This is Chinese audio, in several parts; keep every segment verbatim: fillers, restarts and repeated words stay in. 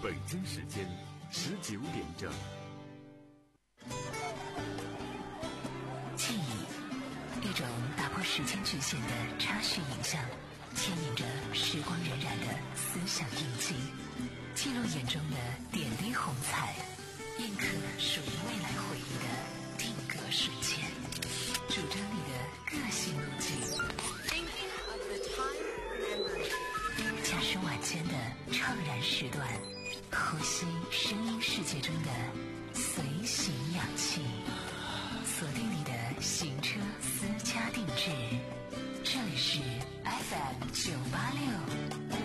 北京时间十九点整。 记忆，一种打破时间局限的插叙影像，牵引着时光荏苒的思想印记，记录眼中的点滴红彩，印刻属于未来回忆的定格瞬间，主张你的个性路径。驾驶晚间的怅然时段，呼吸声音世界中的随行氧气，锁定你的行车私家定制。这里是 F M 九八六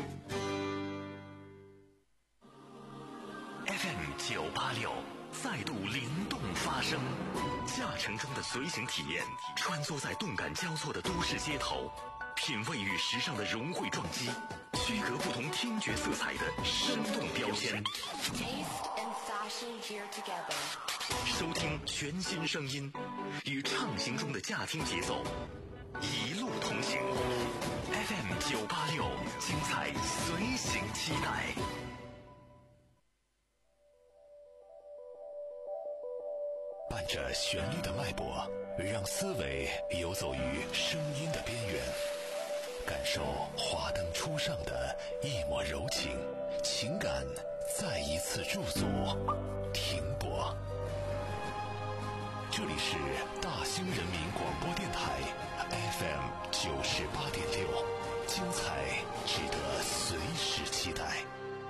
F M 九八六再度灵动发声，驾乘中的随行体验，穿梭在动感交错的都市街头，品味与时尚的融汇撞击，区隔不同听觉色彩的生动标签，收听全新声音，与畅行中的驾听节奏一路同行。 F M 九八六，精彩随行期待。伴着旋律的脉搏，让思维游走于声音的边缘，感受华灯初上的一抹柔情，情感再一次驻足停泊。这里是大兴人民广播电台 F M 九十八点六，精彩值得随时期待。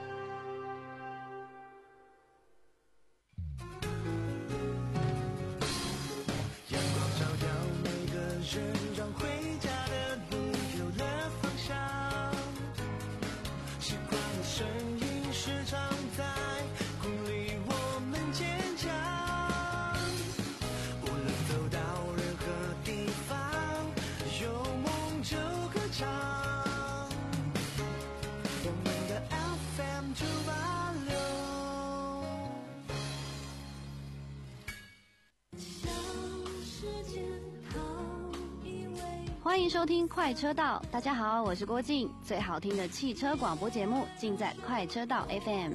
让回家的路有了方向，习惯的声音时常在鼓励我们坚强，无论走到任何地方，有梦就歌唱，我们的 F M 九八六。 欢迎收听快车道，大家好，我是郭靖，最好听的汽车广播节目尽在快车道 F M。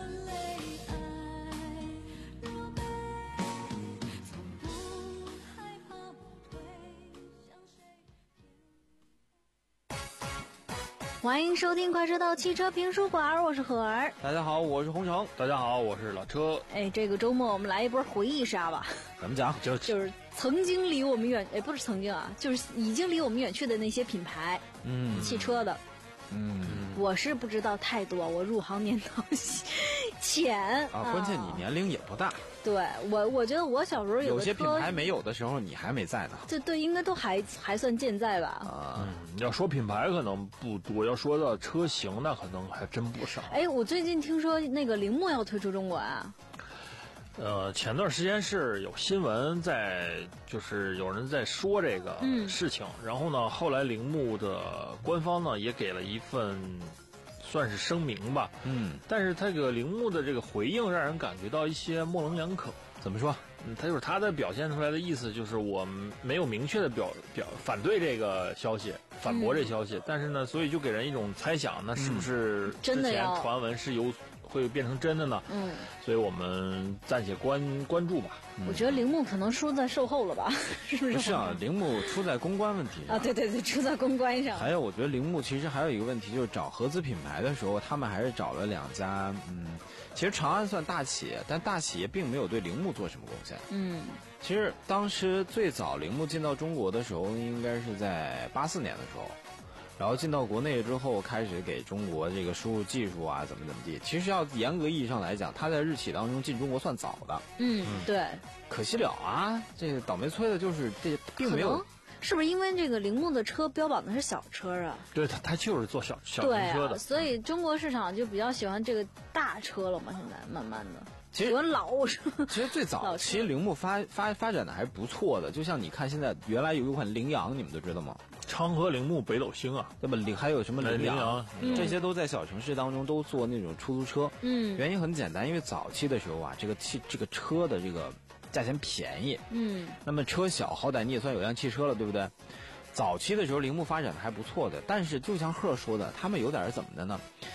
欢迎收听快车道汽车评书馆，我是何儿。 大家好，我是洪城。 大家好，我是老车。 哎，这个周末我们来一波回忆杀吧。 怎么讲？ 就就是曾经离我们远，哎，不是曾经啊，就是已经离我们远去的那些品牌， 嗯， 汽车的， 嗯， 我是不知道太多，我入行年头浅啊，关键你年龄也不大。 对我，我觉得我小时候有些品牌没有的时候，你还没在呢。 对对，应该都还还算健在吧。 啊、嗯，要说品牌可能不多，要说到车型那可能还真不少。 哎，我最近听说那个铃木要退出中国啊。 呃，前段时间是有新闻在，就是有人在说这个事情，嗯、然后呢，后来铃木的官方呢也给了一份算是声明吧， 嗯， 但是这个铃木的这个回应让人感觉到一些模棱两可。 怎么说？ 嗯，他就是他的表现出来的意思就是我没有明确的表表反对这个消息，反驳这消息，嗯、但是呢，所以就给人一种猜想，那是不是之前传闻是有会变成真的呢？ 嗯， 所以我们暂且关关注吧。 我觉得铃木可能输在售后了吧，是不是？ 不是啊，铃木出在公关问题上啊，对对对，出在公关上。 还有，我觉得铃木其实还有一个问题，就是找合资品牌的时候，他们还是找了两家，嗯，其实长安算大企业，但大企业并没有对铃木做什么贡献。 嗯， 其实当时最早铃木进到中国的时候，应该是在八四年的时候。然后进到国内之后，开始给中国这个输入技术啊，怎么怎么地。其实要严格意义上来讲，它在日企当中进中国算早的。 嗯，对。 可惜了啊，这个倒霉催的就是这并没有。 是不是因为这个铃木的车标榜的是小车啊？ 对，它它就是做小小型车的， 对啊，所以中国市场就比较喜欢这个大车了嘛。现在慢慢的。 其实老其实最早其实铃木发发发展的还是不错的，就像你看现在原来有一款羚羊，你们都知道吗？ 昌河铃木北斗星啊， 对吧？领还有什么羚羊， 嗯、 这些都在小城市当中都做那种出租车。 嗯， 原因很简单，因为早期的时候啊，这个汽这个车的这个价钱便宜。 嗯， 那么车小，好歹你也算有辆汽车了，对不对？早期的时候铃木发展的还不错的，但是就像贺说的，他们有点怎么的呢？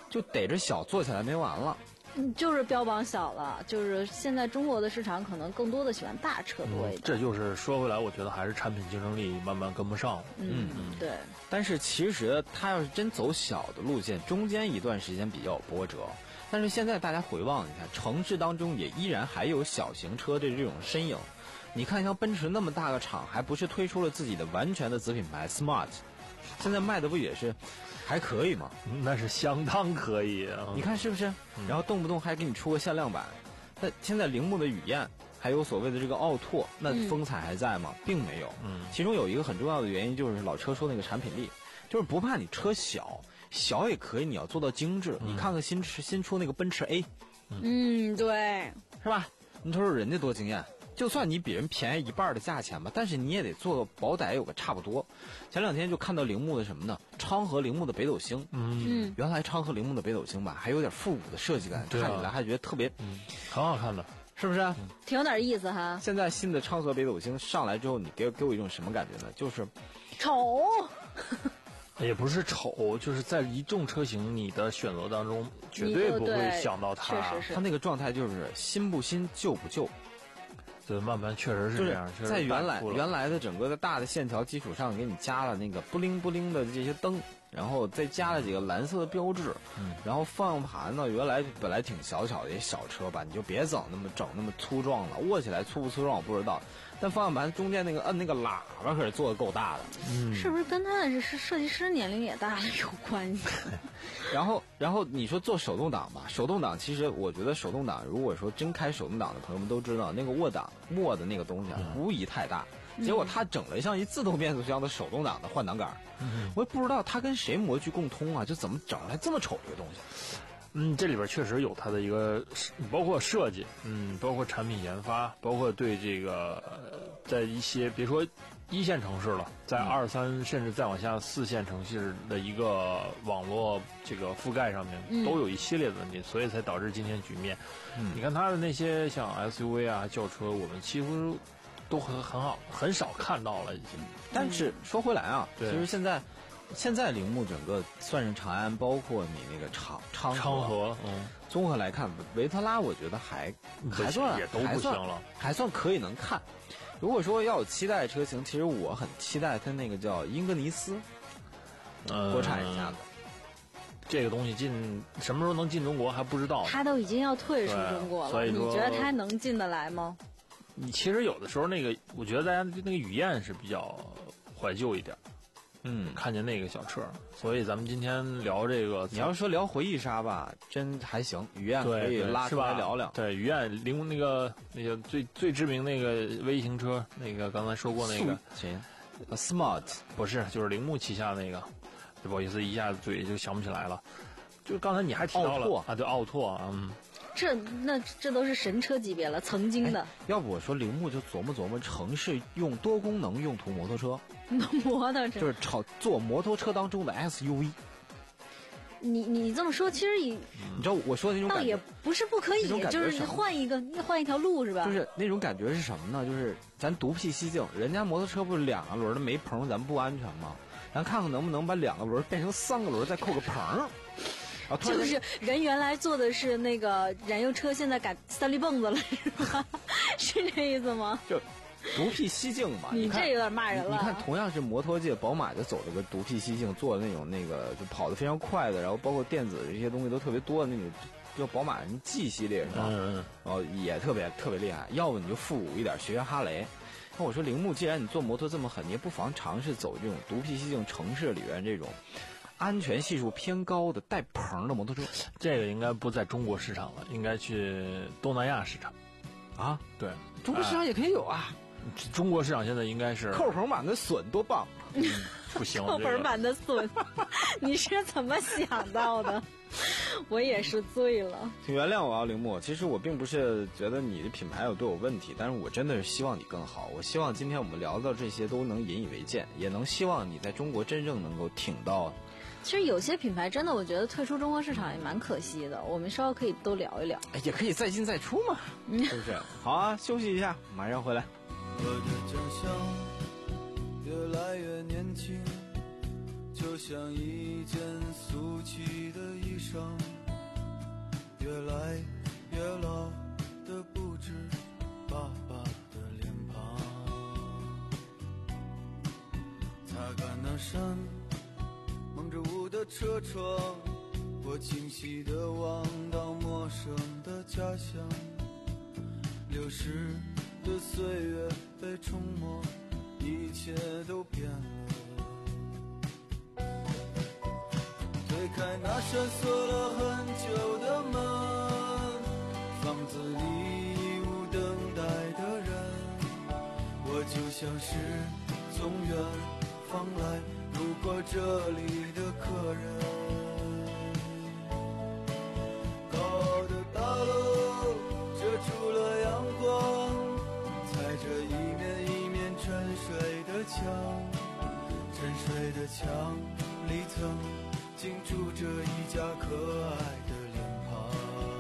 就逮着小做起来没完了。 嗯，就是标榜小了，就是现在中国的市场可能更多的喜欢大车多一点。 嗯、这就是说回来，我觉得还是产品竞争力慢慢跟不上了。 嗯嗯，对。 但是其实它要是真走小的路线，中间一段时间比较有波折。但是现在大家回望一下，城市当中也依然还有小型车的这种身影。你看，像奔驰那么大个厂，还不是推出了自己的完全的子品牌 Smart， 现在卖的不也是还可以吗？ 那是相当可以啊！ 你看是不是？然后动不动还给你出个限量版。那现在铃木的雨燕，还有所谓的这个奥拓，那风采还在吗？嗯、并没有。嗯，其中有一个很重要的原因就是老车说那个产品力，就是不怕你车小。小也可以，你要做到精致。嗯、你看看新新出那个奔驰 A， 嗯，对， 是吧？你瞅瞅人家多惊艳，就算你比人便宜一半的价钱吧，但是你也得做个保歹有个差不多。前两天就看到铃木的什么呢？昌河铃木的北斗星，嗯，原来昌河铃木的北斗星吧，还有点复古的设计感，看起来还觉得特别， 嗯，很好看的， 是不是？嗯、 挺有点意思哈。 现在新的昌河北斗星上来之后，你给给我一种什么感觉呢？就是丑。 也不是丑，就是在一众车型你的选择当中，绝对不会想到它。 确实是。 它那个状态就是新不新，旧不旧。 对，慢慢确实是这样。 就是在原来原来的整个的大的线条基础上，给你加了那个布灵布灵的这些灯，然后再加了几个蓝色的标志。嗯。然后方向盘呢，原来本来挺小巧的一小车吧，你就别整那么整那么粗壮了，握起来粗不粗壮我不知道。但方向盘中间那个摁那个喇叭可是做的够大的， 嗯，是不是跟他的是设计师年龄也大了有关系？ 然后，然后你说做手动挡吧，手动挡其实我觉得手动挡，如果说真开手动挡的朋友们都知道，那个握档握的那个东西啊，无疑太大。嗯、结果他整了像一自动变速箱的手动挡的换挡杆，嗯、我也不知道他跟谁模具共通啊，就怎么整出来这么丑这个东西。 嗯，这里边确实有它的一个，包括设计，嗯，包括产品研发，包括对这个，呃、在一些别说一线城市了，在二三、嗯、甚至再往下四线城市的一个网络这个覆盖上面，嗯、都有一系列的问题，所以才导致今天局面。嗯，你看它的那些像 S U V 啊、轿车，我们几乎都很很好，很少看到了已经。 但是说回来啊，其实现在。现在铃木整个算是长安，包括你那个昌昌昌河，嗯， 综合来看，维特拉我觉得还还算也都不行了， 还算可以能看。如果说要有期待车型，其实我很期待它那个叫英格尼斯， 呃， 国产一下子。 这个东西进什么时候能进中国还不知道， 它都已经要退出中国了， 所以你觉得它能进得来吗？ 你其实有的时候那个，我觉得大家对那个雨燕是比较怀旧一点。嗯，看见那个小车，所以咱们今天聊这个。 你要说聊回忆杀吧，真还行。雨燕可以拉出来聊聊。 对，雨燕铃那个那个最最知名那个微型车，那个刚才说过那个谁 ，Smart 不是，就是铃木旗下那个。不好意思，一下子嘴就想不起来了。就是刚才你还提到了啊，对，奥拓啊，嗯。 这那这都是神车级别了，曾经的。 要不我说铃木就琢磨琢磨城市用多功能用途摩托车， 摩托车就是炒做摩托车当中的 S U V。 你你这么说，其实也你知道我说的那种感觉， 倒也不是不可以，就是换一个换一条路是吧？ 就是那种感觉是什么呢？就是咱独辟蹊径，人家摩托车不是两个轮的没棚，咱不安全吗？咱看看能不能把两个轮变成三个轮，再扣个棚。啊、 就是人原来坐的是那个燃油车，现在改三立蹦子了，是吧？是这意思吗？ 就独辟蹊径嘛。 你这有点骂人了。 你看，同样是摩托界，宝马就走了个独辟蹊径，做的那种那个就跑得非常快的，然后包括电子这些东西都特别多的那种，就宝马什么 G 系列是吧？嗯嗯。然后也特别特别厉害。要不你就复古一点，学学哈雷。那我说铃木，既然你做摩托这么狠，你也不妨尝试走这种独辟蹊径城市里边这种。安全系数偏高的带棚的摩托车， 这个应该不在中国市场了，应该去东南亚市场。 啊， 对， 中国市场也可以有啊。 呃、中国市场现在应该是扣棚版的笋多棒， 嗯、不行。 扣棚版的笋，你是怎么想到的？我也是醉了。 请原谅我啊，铃木。其实我并不是觉得你的品牌有对我问题，但是我真的是希望你更好。我希望今天我们聊到这些都能引以为戒，也能希望你在中国真正能够挺到。 其实有些品牌真的，我觉得退出中国市场也蛮可惜的。我们稍后可以都聊一聊， 也可以再进再出嘛，是不是？好啊，休息一下，马上回来。 我的家乡越来越年轻，就就像一件俗气的衣裳，越来越老的不止爸爸的脸庞。擦干那扇蒙着雾的车窗，我清晰地望到陌生的家乡。流逝的岁月被冲没，一切都变了。推开那扇锁了很久的门，房子里已无等待的人，我就像是从远方来路过这里的客人。高傲的大楼遮住了阳光，踩着一面一面沉睡的墙，沉睡的墙里曾竟住着一家可爱的脸庞。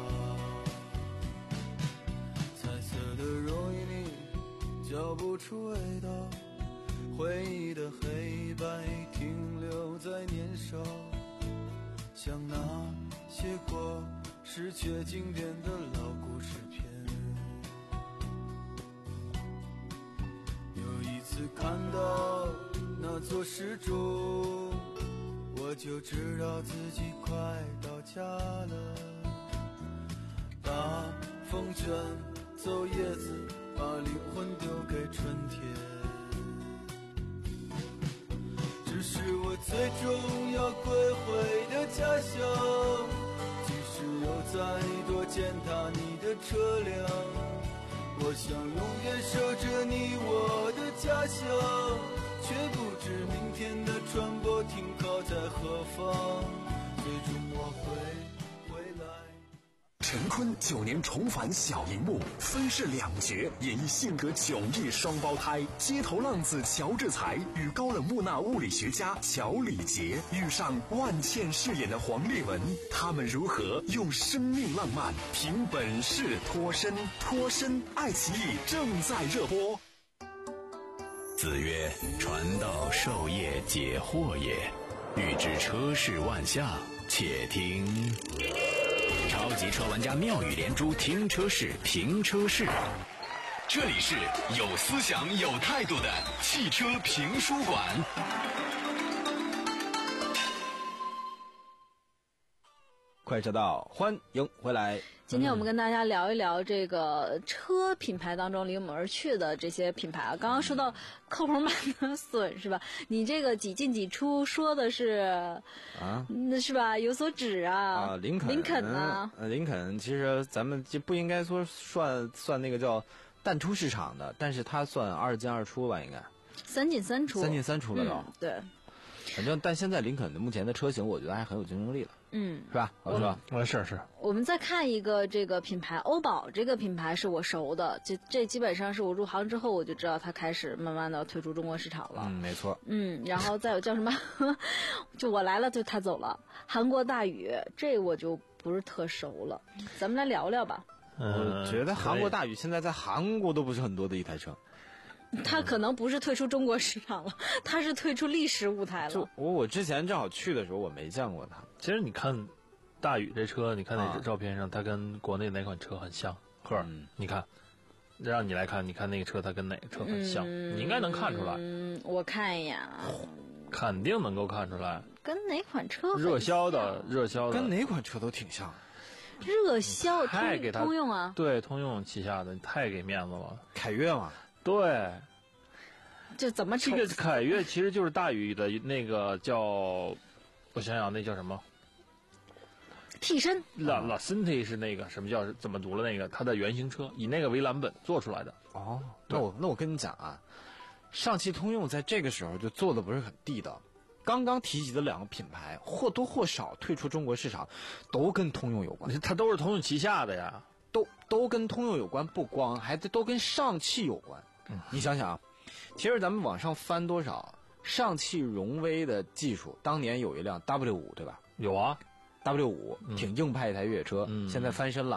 彩色的容易你嚼不出味道，回忆的黑白停留在年少，像那些过时却经典的老故事片。有一次看到那座时钟，我就知道自己快到家了。大风卷走叶子，把灵魂丢给春天。这是我最终要归回的家乡，即使有再多践踏你的车辆，我想永远守着你我的家乡，却不知明天的船舶停靠在何方，最终我会回来。 陈坤九年重返小荧幕，分饰两角，演绎性格迥异双胞胎。街头浪子乔治才与高冷木讷物理学家乔礼杰遇上万茜饰演的黄丽文，他们如何用生命浪漫凭本事脱身？脱身爱奇艺正在热播。 子曰：传道授业解惑也，欲知车市万象，且听超级车玩家妙语连珠，听车市评车市。这里是有思想有态度的汽车评书馆。 快车道，欢迎回来。 今天我们跟大家聊一聊这个车品牌当中离我们而去的这些品牌啊。刚刚说到扣棚版的损是吧？你这个几进几出说的是啊， 那是吧？有所指啊。 啊，林肯， 林肯啊， 呃，林肯其实咱们就不应该说算算那个叫淡出市场的，但是它算二进二出吧，应该。 三进三出。 三进三出了都。 嗯、对。 反正，但现在林肯的目前的车型，我觉得还很有竞争力了， 嗯， 是吧？是吧？ 嗯，是是。 我们再看一个这个品牌，欧宝这个品牌是我熟的，这这基本上是我入行之后我就知道它开始慢慢的退出中国市场了。 嗯，没错。 嗯，然后再有叫什么，就我来了就他走了，韩国大宇，这我就不是特熟了，咱们来聊聊吧。 我觉得韩国大宇现在在韩国都不是很多的一台车。 他可能不是退出中国市场了，他是退出历史舞台了。 就我我之前正好去的时候，我没见过他。 其实你看大宇这车，你看那照片上，它跟国内哪款车很像？赫尔， 嗯、 你看，让你来看，你看那个车，它跟哪个车很像？嗯、你应该能看出来。 嗯，我看一眼啊。 肯定能够看出来。 跟哪款车很像？ 热销的，热销的， 跟哪款车都挺像。 热销， 太给他通用啊。 对，通用旗下的，太给面子了。 凯越嘛。 对， 这怎么这个凯越其实就是大宇的那个叫，我想想那叫什么？ 替身。 拉拉森蒂是那个什么叫怎么读了那个？它的原型车以那个为蓝本做出来的。 哦，那我那我跟你讲啊，上汽通用在这个时候就做的不是很地道。刚刚提及的两个品牌或多或少退出中国市场，都跟通用有关。 它都是通用旗下的呀。 都都跟通用有关，不光还都跟上汽有关。嗯，你想想啊，其实咱们往上翻多少，上汽荣威的技术，当年有一辆 W 五，对吧？ 有啊 ，W 五挺硬派一台越野车， 嗯、 现在翻身了，是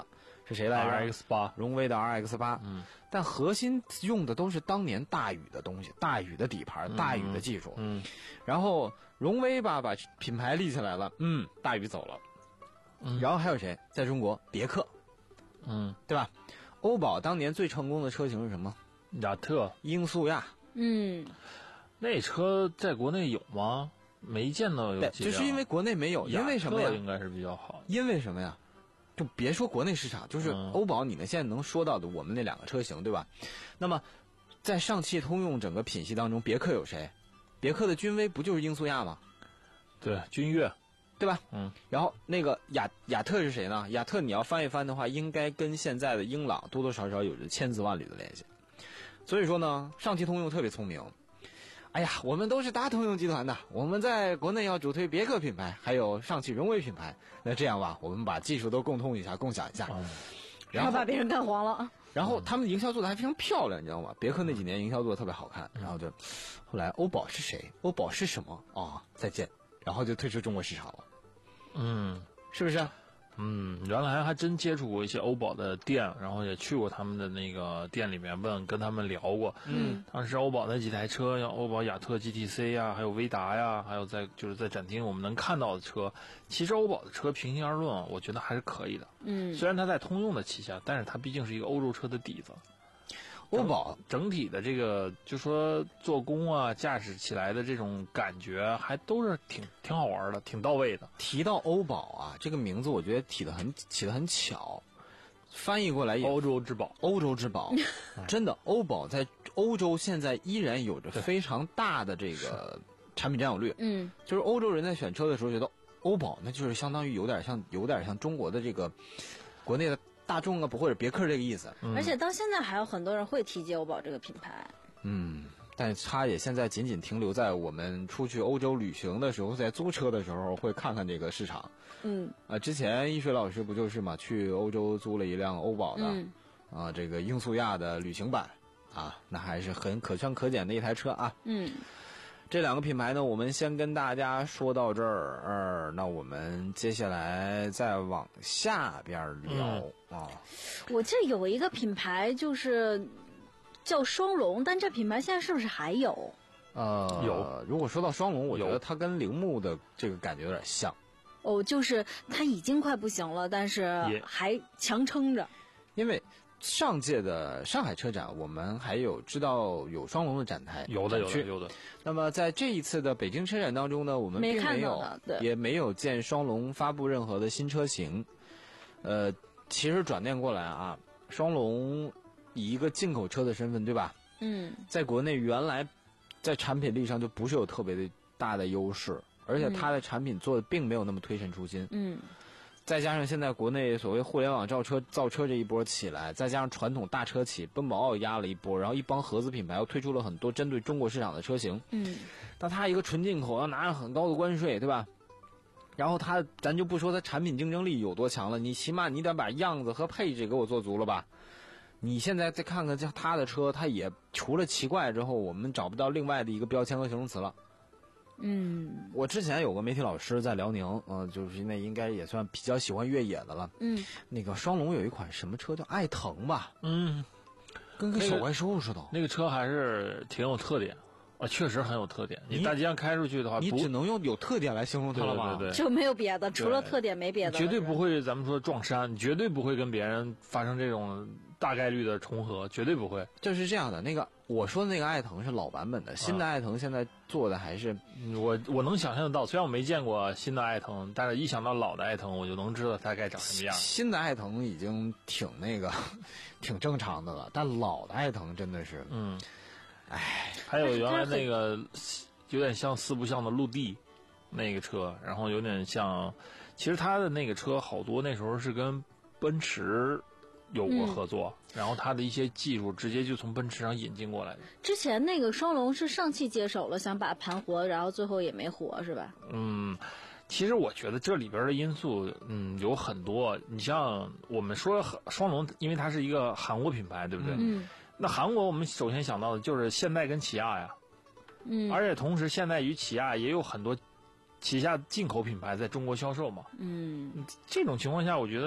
是谁来着 ？R X 八， 荣威的 R X 八。 嗯， 但核心用的都是当年大宇的东西，大宇的底盘， 嗯、 大宇的技术。 嗯， 然后荣威吧把品牌立起来了，嗯，大宇走了。嗯，然后还有谁？在中国，别克。 嗯， 对吧？欧宝当年最成功的车型是什么？ 雅特、 英速亚。 嗯， 那车在国内有吗？没见到有。 就是因为国内没有，因为什么呀？ 应该是比较好。 因为什么呀？就别说国内市场，就是欧宝，你们现在能说到的我们那两个车型，对吧？那么，在上汽通用整个品系当中，别克有谁？别克的君威不就是英速亚吗？ 对，君越。 对吧？ 嗯， 然后那个雅雅特是谁呢？雅特你要翻一翻的话，应该跟现在的英朗多多少少有着千丝万缕的联系。所以说呢，上汽通用特别聪明。哎呀，我们都是大通用集团的，我们在国内要主推别克品牌，还有上汽荣威品牌。那这样吧，我们把技术都共通一下，共享一下， 嗯、 然后把别人干黄了。 然后他们营销做的还非常漂亮，你知道吗？别克那几年营销做的特别好看。然后就，后来欧宝是谁？欧宝是什么？哦，再见。然后就退出中国市场了。 嗯， 是不是？ 嗯，原来还真接触过一些欧宝的店，然后也去过他们的那个店里面问，跟他们聊过。 嗯， 当时欧宝那几台车，像欧宝雅特 G T C 呀，还有威达呀，还有在就是在展厅我们能看到的车，其实欧宝的车平心而论，我觉得还是可以的。 嗯， 虽然它在通用的旗下，但是它毕竟是一个欧洲车的底子。 欧宝整体的这个就说做工啊，驾驶起来的这种感觉还都是挺挺好玩的，挺到位的。 提到欧宝啊，这个名字我觉得起得很起得很巧，翻译过来也欧洲之宝， 欧洲之宝，真的，欧宝在欧洲现在依然有着非常大的这个产品占有率。 嗯， 就是欧洲人在选车的时候觉得欧宝那就是相当于有点像有点像中国的这个国内的大众啊，不或者别克这个意思。 而且到现在还有很多人会提及欧宝这个品牌。 嗯，但是它也现在仅仅停留在我们出去欧洲旅行的时候，在租车的时候会看看这个市场。 嗯， 啊，之前一水老师不就是嘛，去欧洲租了一辆欧宝的， 嗯、 啊，这个英速亚的旅行版，啊，那还是很可圈可点的一台车啊。 嗯。 这两个品牌呢，我们先跟大家说到这儿，呃、那我们接下来再往下边聊、嗯、啊。 我记得有一个品牌就是叫双龙，但这品牌现在是不是还有？ 呃， 有。 如果说到双龙，我觉得它跟铃木的这个感觉有点像。 哦，就是它已经快不行了，但是还强撑着。 因为上届的上海车展，我们还有知道有双龙的展台， 有的有的有的。 那么在这一次的北京车展当中呢，我们并没有也没有见双龙发布任何的新车型。呃，其实转念过来啊，双龙以一个进口车的身份，对吧？ 嗯， 在国内原来在产品力上就不是有特别的大的优势，而且它的产品做的并没有那么推陈出新。 嗯。 再加上现在国内所谓互联网造车造车这一波起来，再加上传统大车企奔宝奥压了一波，然后一帮合资品牌又推出了很多针对中国市场的车型。 嗯， 那它一个纯进口要拿着很高的关税，对吧？然后它咱就不说它产品竞争力有多强了，你起码你得把样子和配置给我做足了吧？你现在再看看像它的车，它也除了奇怪之后，我们找不到另外的一个标签和形容词了。 嗯， 我之前有个媒体老师在辽宁，呃，就是那应该也算比较喜欢越野的了。 嗯， 那个双龙有一款什么车叫爱腾吧？ 嗯， 跟个小怪兽似的、那个。那个车还是挺有特点，啊，确实很有特点。你大街上开出去的话， 你只能用有特点来形容它了吧？ 对对对， 就没有别的，除了特点没别的。 绝对不会，咱们说撞衫，绝对不会跟别人发生这种大概率的重合，绝对不会。 就是这样的，那个我说的那个爱腾是老版本的，新的爱腾现在做的还是、 嗯、我我能想象得到，虽然我没见过新的爱腾，但是一想到老的爱腾，我就能知道它该长什么样。 新的爱腾已经挺那个，挺正常的了，但老的爱腾真的是， 嗯， 唉， 还有原来那个有点像四不像的陆地那个车，然后有点像，其实它的那个车好多那时候是跟奔驰有过合作、嗯，然后它的一些技术直接就从奔驰上引进过来的。 之前那个双龙是上汽接手了，想把盘活，然后最后也没活，是吧？ 嗯，其实我觉得这里边的因素，嗯，有很多。你像我们说双龙，因为它是一个韩国品牌，对不对？ 嗯。 那韩国我们首先想到的就是现代跟起亚呀。 嗯。 而且同时，现代与起亚也有很多旗下进口品牌在中国销售嘛。 嗯。 这种情况下，我觉得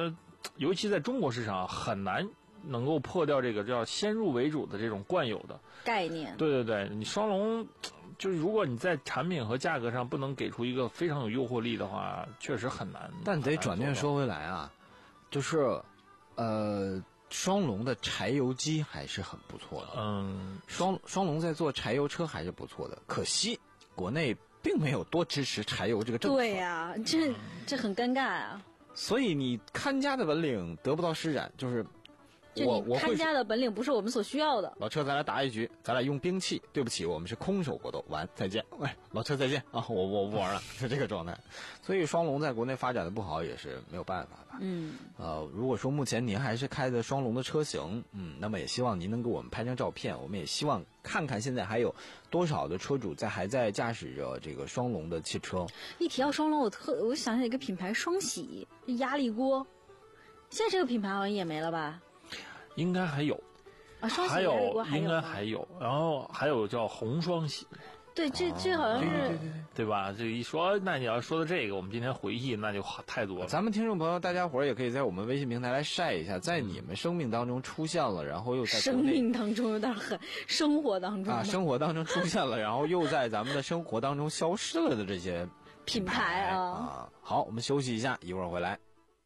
尤其在中国市场很难能够破掉这个叫先入为主的这种惯有的概念。 对对对，你双龙就是如果你在产品和价格上不能给出一个非常有诱惑力的话，确实很难。 但得转念说回来啊，就是呃。双龙的柴油机还是很不错的， 嗯， 双双龙在做柴油车还是不错的，可惜国内并没有多支持柴油这个政策。 对呀、啊，这这很尴尬啊。 所以你看家的本领得不到施展，就是我我看家的本领不是我们所需要的。 老车，咱俩打一局，咱俩用兵器。对不起，我们是空手搏斗，完再见。喂，老车再见啊！我我不玩了，是这个状态。所以双龙在国内发展的不好也是没有办法的。 嗯， 呃，如果说目前您还是开的双龙的车型，嗯，那么也希望您能给我们拍张照片，我们也希望看看现在还有多少的车主在还在驾驶着这个双龙的汽车。 一提到双龙，我特我想起一个品牌双喜压力锅，现在这个品牌好像也没了吧？ 应该还有， 啊，双喜还有压力锅还有应该还有，然后还有叫红双喜。 对，这这好像是、 对对对对吧？这一说，那你要说的这个，我们今天回忆那就太多了。 咱们听众朋友，大家伙儿也可以在我们微信平台来晒一下，在你们生命当中出现了，然后又在生命当中有点狠，生活当中啊，生活当中出现了，然后又在咱们的生活当中消失了的这些品牌牌啊。 啊。好，我们休息一下，一会儿回来。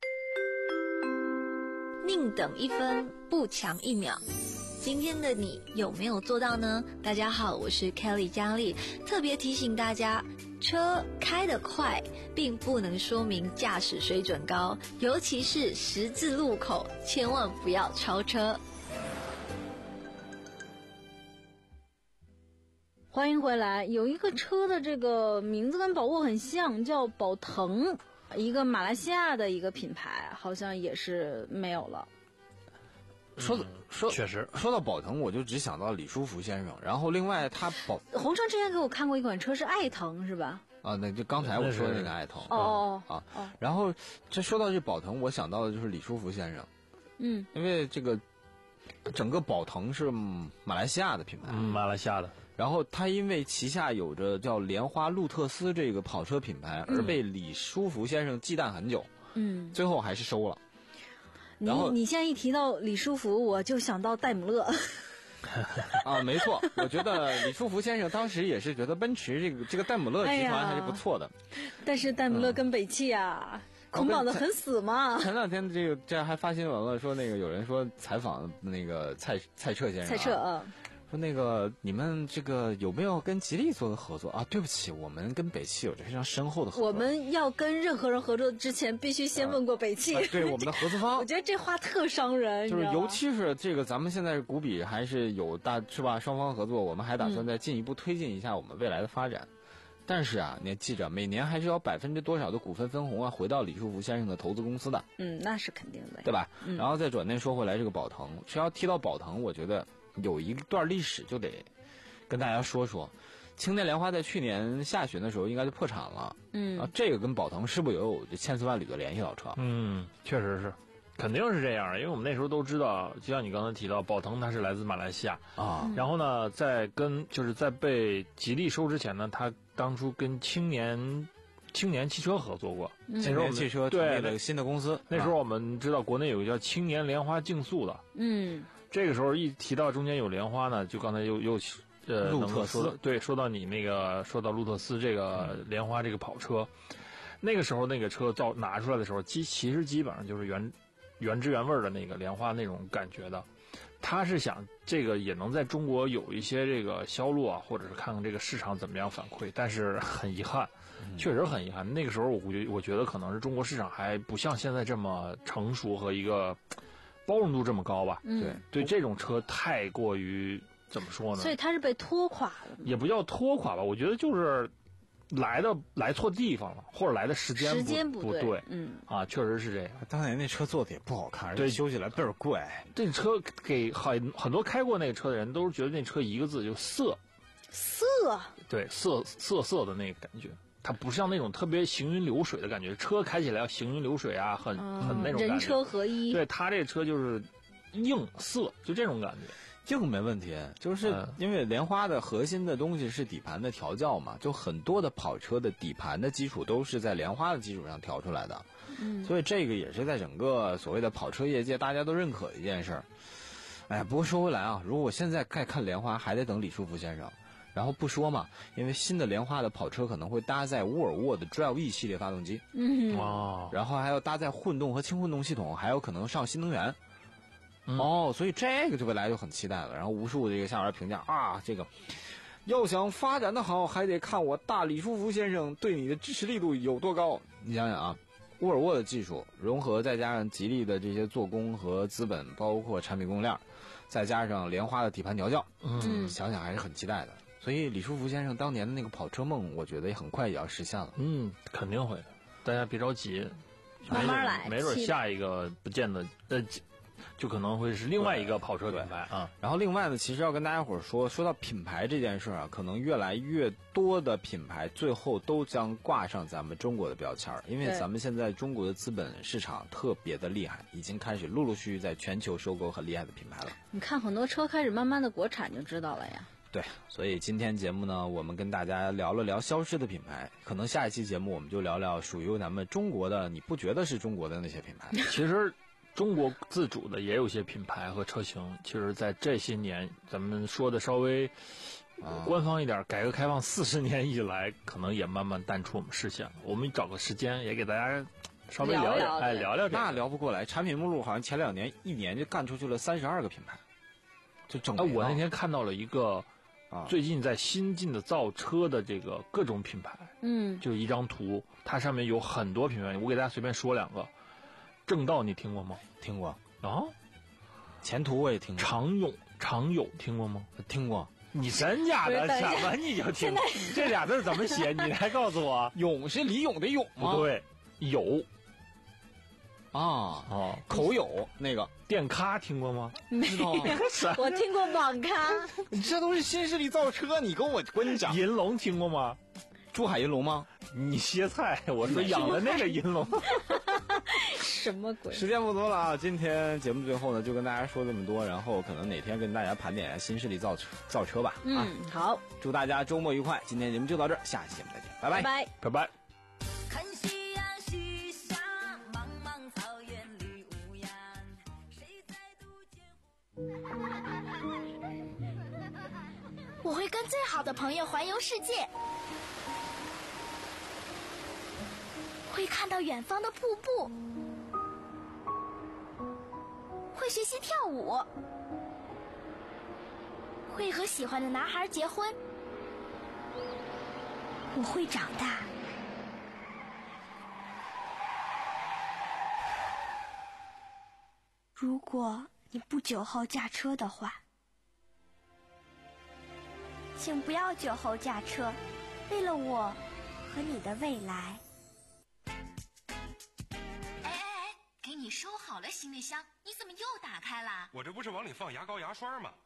宁等一分，不强一秒。今天的你有没有做到呢？大家好，我是 Kelly 佳丽，特别提醒大家，车开得快并不能说明驾驶水准高，尤其是十字路口，千万不要超车。 欢迎回来。有一个车的这个名字跟宝沃很像，叫宝腾，一个马来西亚的一个品牌，好像也是没有了。 说说确实， 说到宝腾，我就只想到李书福先生。然后另外他宝红川之前给我看过一款车是爱腾是吧？ 啊，那就刚才我说的那个爱腾。 哦哦啊哦。 然后这说到这宝腾，我想到的就是李书福先生。 嗯。 因为这个整个宝腾是马来西亚的品牌， 嗯，马来西亚的。 然后他因为旗下有着叫莲花路特斯这个跑车品牌，而被李书福先生忌惮很久。 嗯。 最后还是收了。 你你现在一提到李书福，我就想到戴姆勒。 啊，没错，我觉得李书福先生当时也是觉得奔驰这个这个戴姆勒集团还是不错的。 哎、但是戴姆勒跟北汽啊、嗯、捆绑的很死嘛。 前两天这个这还发新闻了，说那个有人说采访那个蔡蔡澈先生、啊， 蔡澈啊。 说那个你们这个有没有跟吉利做个合作啊？对不起，我们跟北汽有着非常深厚的合作。 我们要跟任何人合作之前，必须先问过北汽。 啊啊、对我们的合作方。 我觉得这话特伤人， 就是尤其是这个，咱们现在股比还是有大是吧？双方合作，我们还打算再进一步推进一下我们未来的发展。嗯、但是啊，你要记着，每年还是要百分之多少的股份分红啊，回到李书福先生的投资公司的。 嗯，那是肯定的， 对吧？ 嗯、 然后再转念说回来，这个宝腾，只要提到宝腾，我觉得有一段历史就得跟大家说说，青年莲花在去年下旬的时候应该就破产了。 嗯， 啊，这个跟宝腾是不是有这千丝万缕的联系？老车， 嗯，确实是，肯定是这样，因为我们那时候都知道，就像你刚才提到，宝腾它是来自马来西亚啊， 然后呢，在跟就是在被吉利收之前呢，他当初跟青年青年汽车合作过， 嗯、 青年汽车成立了新的公司。 那时候我们知道国内有个叫青年莲花竞速的， 嗯， 这个时候一提到中间有莲花呢，就刚才又又。呃， 路特斯对，说到你那个，说到路特斯这个莲花这个跑车，嗯、那个时候那个车造拿出来的时候，基其实基本上就是原原汁原味的那个莲花那种感觉的。他是想这个也能在中国有一些这个销路啊，或者是看看这个市场怎么样反馈。但是很遗憾， 嗯、 确实很遗憾，那个时候我估计我觉得可能是中国市场还不像现在这么成熟和一个包容度这么高吧。 嗯、 对对，这种车太过于。怎么说呢？ 所以他是被拖垮了， 也不叫拖垮吧。我觉得就是来的来错地方了，或者来的时间不时间不对， 对嗯啊，确实是这样。 当年那车做的也不好看， 对， 修起来倍儿贵。 这车给很很多开过那个车的人都是觉得那车一个字就色， 色， 对，色色色的那个感觉。它不像那种特别行云流水的感觉，车开起来要行云流水啊，很、 嗯、 很那种感觉。 人车合一。 对，它这车就是硬色，就这种感觉。 这个没问题，就是因为莲花的核心的东西是底盘的调教嘛，就很多的跑车的底盘的基础都是在莲花的基础上调出来的，嗯，所以这个也是在整个所谓的跑车业界大家都认可的一件事儿。哎，不过说回来啊，如果我现在再看莲花，还得等李书福先生。然后不说嘛，因为新的莲花的跑车可能会搭载沃尔沃的 Drive E 系列发动机， 嗯， 哦， 然后还要搭载混动和轻混动系统，还有可能上新能源。 嗯、 哦，所以这个就未来就很期待了。然后无数这个下边评价啊，这个要想发展的好，还得看我大李书福先生对你的支持力度有多高。你想想啊，沃尔沃的技术融合，再加上吉利的这些做工和资本，包括产品供应链，再加上莲花的底盘调教，嗯，想想还是很期待的。所以李书福先生当年的那个跑车梦，我觉得很快也要实现了。 嗯，肯定会的，大家别着急， 慢慢来， 没准下一个不见得呃。就可能会是另外一个跑车品牌啊。 然后另外呢，其实要跟大家伙儿说，说到品牌这件事啊，可能越来越多的品牌最后都将挂上咱们中国的标签儿，因为咱们现在中国的资本市场特别的厉害，已经开始陆陆续续在全球收购很厉害的品牌了。 你看很多车开始慢慢的国产就知道了呀。 对，所以今天节目呢，我们跟大家聊了聊消失的品牌，可能下一期节目我们就聊聊属于咱们中国的你不觉得是中国的那些品牌。 其实中国自主的也有些品牌和车型，其实在这些年咱们说的稍微官方一点，改革开放四十年以来，可能也慢慢淡出我们视线了。我们找个时间也给大家稍微聊聊，哎，聊聊这个。 那聊不过来，产品目录好像前两年一年就干出去了三十二个品牌，就整。哎， 我那天看到了一个，啊，最近在新进的造车的这个各种品牌， 嗯， 就一张图，它上面有很多品牌，我给大家随便说两个。正道你听过吗？ 听过啊。 前途我也听过。 常勇常友听过吗？ 听过。 你真假的什么你就听？这俩字怎么写？你来告诉我。 勇是李勇的勇吗？ 不对，友。 啊哦， 口友那个电咖听过吗？ 没有，我听过网咖。 你这都是新势力造车，你跟我跟你讲。 银龙听过吗？ 珠海银龙吗？ 你歇菜，我说养的那个银龙。 什么鬼？ 时间不多了啊！今天节目最后呢，就跟大家说这么多，然后可能哪天跟大家盘点新势力造车造车吧。 嗯， 啊、 好， 祝大家周末愉快！今天节目就到这儿，下期节目再见，拜拜， 拜拜， 拜拜。 看夕阳西下，茫茫草原里无恙，谁在渡劫？ 我会跟最好的朋友环游世界。会看到远方的瀑布，会学习跳舞，会和喜欢的男孩结婚。我会长大。如果你不酒后驾车的话，请不要酒后驾车，为了我和你的未来。 你收好了行李箱，你怎么又打开了？ 我这不是往里放牙膏牙刷吗？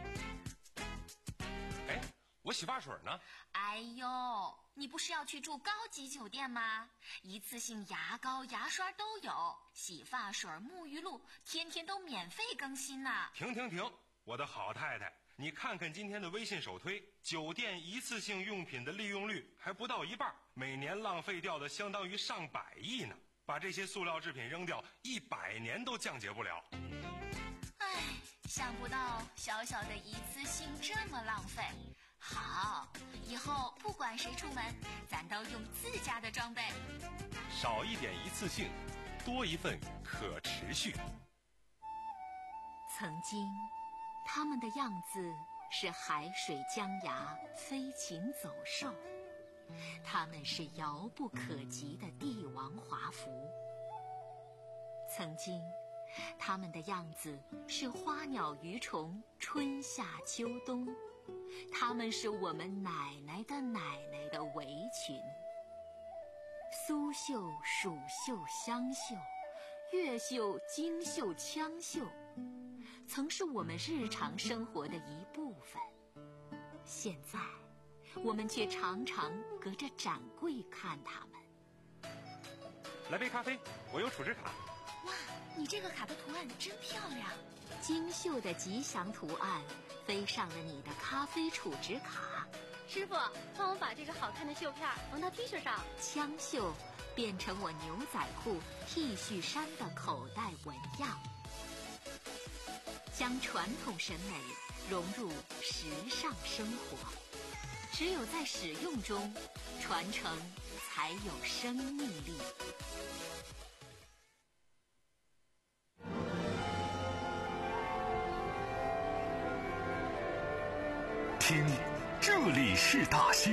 哎，我洗发水呢？ 哎呦，你不是要去住高级酒店吗？一次性牙膏牙刷都有，洗发水沐浴露天天都免费更新呢。 停停停，我的好太太，你看看今天的微信首推，酒店一次性用品的利用率还不到一半，每年浪费掉的相当于上百亿呢。把这些塑料制品扔掉，一百年都降解不了。 唉，想不到小小的一次性这么浪费。好，以后不管谁出门，咱都用自家的装备。 少一点一次性，多一份可持续。 曾经，他们的样子是海水江崖，飞禽走兽。他们是遥不可及的帝王华服。曾经，他们的样子是花鸟鱼虫，春夏秋冬。他们是我们奶奶的奶奶的围裙。苏绣、蜀绣、湘绣，越绣、京绣、羌绣，曾是我们日常生活的一部分。现在我们却常常隔着展柜看他们。 来杯咖啡，我有储值卡。 哇， 你这个卡的图案真漂亮，精绣的吉祥图案飞上了你的咖啡储值卡。 师傅，帮我把这个好看的绣片缝到 T 恤上。 枪绣变成我牛仔裤、T 恤衫的口袋纹样，将传统审美融入时尚生活。只有在使用中，传承才有生命力。 听，这里是大兴。